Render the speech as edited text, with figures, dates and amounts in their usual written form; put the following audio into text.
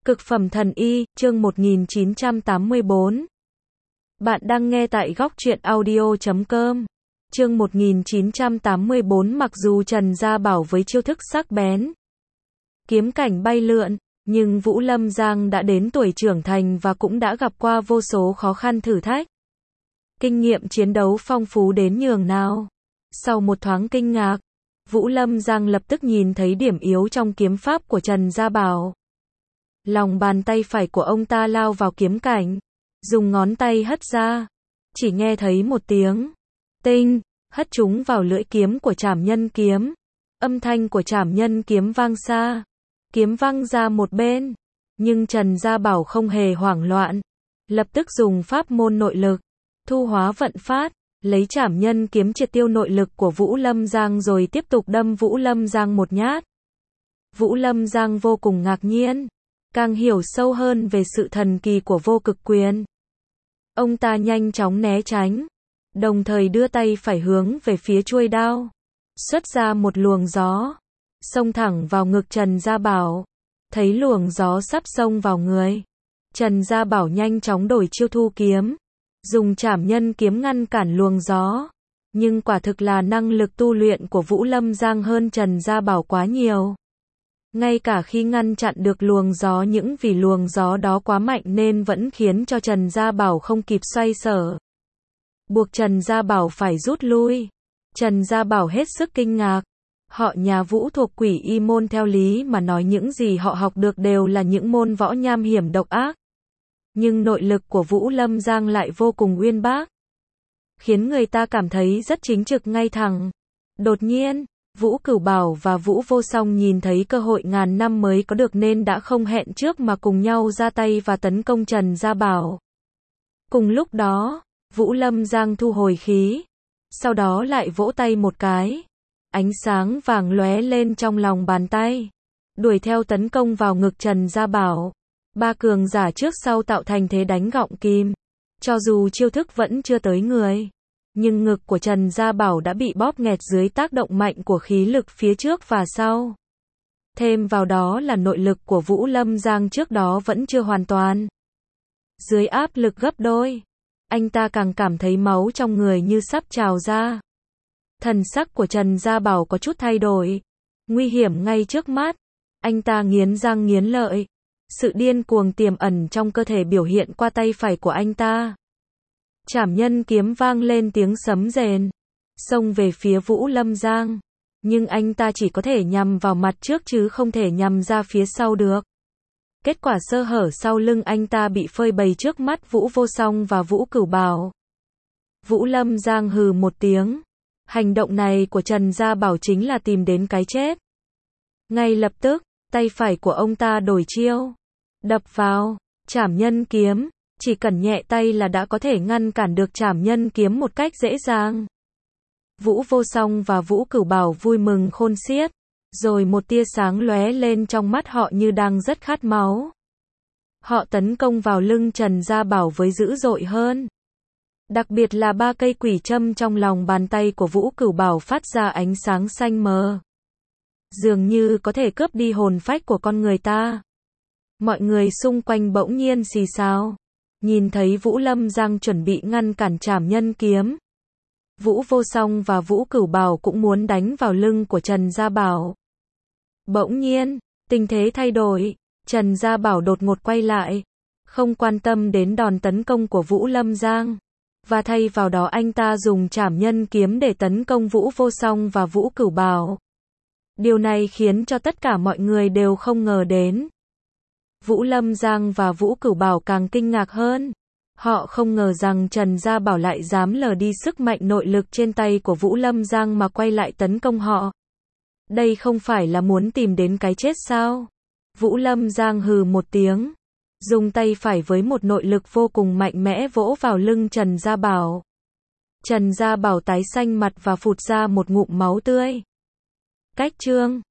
Cực phẩm thần y, chương 1984. Bạn đang nghe tại góc truyện audio.com. Chương 1984. Mặc dù Trần Gia Bảo với chiêu thức sắc bén, kiếm cảnh bay lượn, nhưng Vũ Lâm Giang đã đến tuổi trưởng thành và cũng đã gặp qua vô số khó khăn thử thách. Kinh nghiệm chiến đấu phong phú đến nhường nào. Sau một thoáng kinh ngạc, Vũ Lâm Giang lập tức nhìn thấy điểm yếu trong kiếm pháp của Trần Gia Bảo. Lòng bàn tay phải của ông ta lao vào kiếm cảnh, dùng ngón tay hất ra, chỉ nghe thấy một tiếng tinh, hất chúng vào lưỡi kiếm của Trảm Nhân kiếm. Âm thanh của Trảm Nhân kiếm vang xa, kiếm văng ra một bên, nhưng Trần Gia Bảo không hề hoảng loạn, lập tức dùng pháp môn nội lực, thu hóa vận phát, lấy Trảm Nhân kiếm triệt tiêu nội lực của Vũ Lâm Giang rồi tiếp tục đâm Vũ Lâm Giang một nhát. Vũ Lâm Giang vô cùng ngạc nhiên, càng hiểu sâu hơn về sự thần kỳ của vô cực quyền. Ông ta nhanh chóng né tránh, đồng thời đưa tay phải hướng về phía chuôi đao, xuất ra một luồng gió, xông thẳng vào ngực Trần Gia Bảo. Thấy luồng gió sắp xông vào người, Trần Gia Bảo nhanh chóng đổi chiêu thu kiếm, dùng Trảm Nhân kiếm ngăn cản luồng gió. Nhưng quả thực là năng lực tu luyện của Vũ Lâm Giang hơn Trần Gia Bảo quá nhiều. Ngay cả khi ngăn chặn được luồng gió, những vì luồng gió đó quá mạnh nên vẫn khiến cho Trần Gia Bảo không kịp xoay sở, buộc Trần Gia Bảo phải rút lui. Trần Gia Bảo hết sức kinh ngạc. Họ nhà Vũ thuộc Quỷ Y môn, theo lý mà nói những gì họ học được đều là những môn võ nham hiểm độc ác. Nhưng nội lực của Vũ Lâm Giang lại vô cùng uyên bác, khiến người ta cảm thấy rất chính trực ngay thẳng. Đột nhiên, Vũ Cửu Bảo và Vũ Vô Song nhìn thấy cơ hội ngàn năm mới có được nên đã không hẹn trước mà cùng nhau ra tay và tấn công Trần Gia Bảo. Cùng lúc đó, Vũ Lâm Giang thu hồi khí, sau đó lại vỗ tay một cái. Ánh sáng vàng lóe lên trong lòng bàn tay, đuổi theo tấn công vào ngực Trần Gia Bảo. Ba cường giả trước sau tạo thành thế đánh gọng kìm. Cho dù chiêu thức vẫn chưa tới người, nhưng ngực của Trần Gia Bảo đã bị bóp nghẹt dưới tác động mạnh của khí lực phía trước và sau. Thêm vào đó là nội lực của Vũ Lâm Giang trước đó vẫn chưa hoàn toàn. Dưới áp lực gấp đôi, anh ta càng cảm thấy máu trong người như sắp trào ra. Thần sắc của Trần Gia Bảo có chút thay đổi. Nguy hiểm ngay trước mắt. Anh ta nghiến răng nghiến lợi. Sự điên cuồng tiềm ẩn trong cơ thể biểu hiện qua tay phải của anh ta. Trảm Nhân kiếm vang lên tiếng sấm rền, xông về phía Vũ Lâm Giang. Nhưng anh ta chỉ có thể nhằm vào mặt trước chứ không thể nhằm ra phía sau được. Kết quả sơ hở sau lưng anh ta bị phơi bày trước mắt Vũ Vô Song và Vũ Cửu Bảo. Vũ Lâm Giang hừ một tiếng. Hành động này của Trần Gia Bảo chính là tìm đến cái chết. Ngay lập tức, tay phải của ông ta đổi chiêu, đập vào Trảm Nhân kiếm, chỉ cần nhẹ tay là đã có thể ngăn cản được Trảm Nhân kiếm một cách dễ dàng. Vũ Vô Song và Vũ Cửu Bảo vui mừng khôn xiết, rồi một tia sáng lóe lên trong mắt họ như đang rất khát máu. Họ tấn công vào lưng Trần Gia Bảo với dữ dội hơn. Đặc biệt là ba cây quỷ châm trong lòng bàn tay của Vũ Cửu Bảo phát ra ánh sáng xanh mờ, dường như có thể cướp đi hồn phách của con người ta. Mọi người xung quanh bỗng nhiên xì xào, nhìn thấy Vũ Lâm Giang chuẩn bị ngăn cản Trảm Nhân kiếm. Vũ Vô Song và Vũ Cửu Bảo cũng muốn đánh vào lưng của Trần Gia Bảo. Bỗng nhiên, tình thế thay đổi, Trần Gia Bảo đột ngột quay lại, không quan tâm đến đòn tấn công của Vũ Lâm Giang. Và thay vào đó anh ta dùng Trảm Nhân kiếm để tấn công Vũ Vô Song và Vũ Cửu Bảo. Điều này khiến cho tất cả mọi người đều không ngờ đến. Vũ Lâm Giang và Vũ Cửu Bảo càng kinh ngạc hơn. Họ không ngờ rằng Trần Gia Bảo lại dám lờ đi sức mạnh nội lực trên tay của Vũ Lâm Giang mà quay lại tấn công họ. Đây không phải là muốn tìm đến cái chết sao? Vũ Lâm Giang hừ một tiếng, dùng tay phải với một nội lực vô cùng mạnh mẽ vỗ vào lưng Trần Gia Bảo. Trần Gia Bảo tái xanh mặt và phụt ra một ngụm máu tươi. Cách chương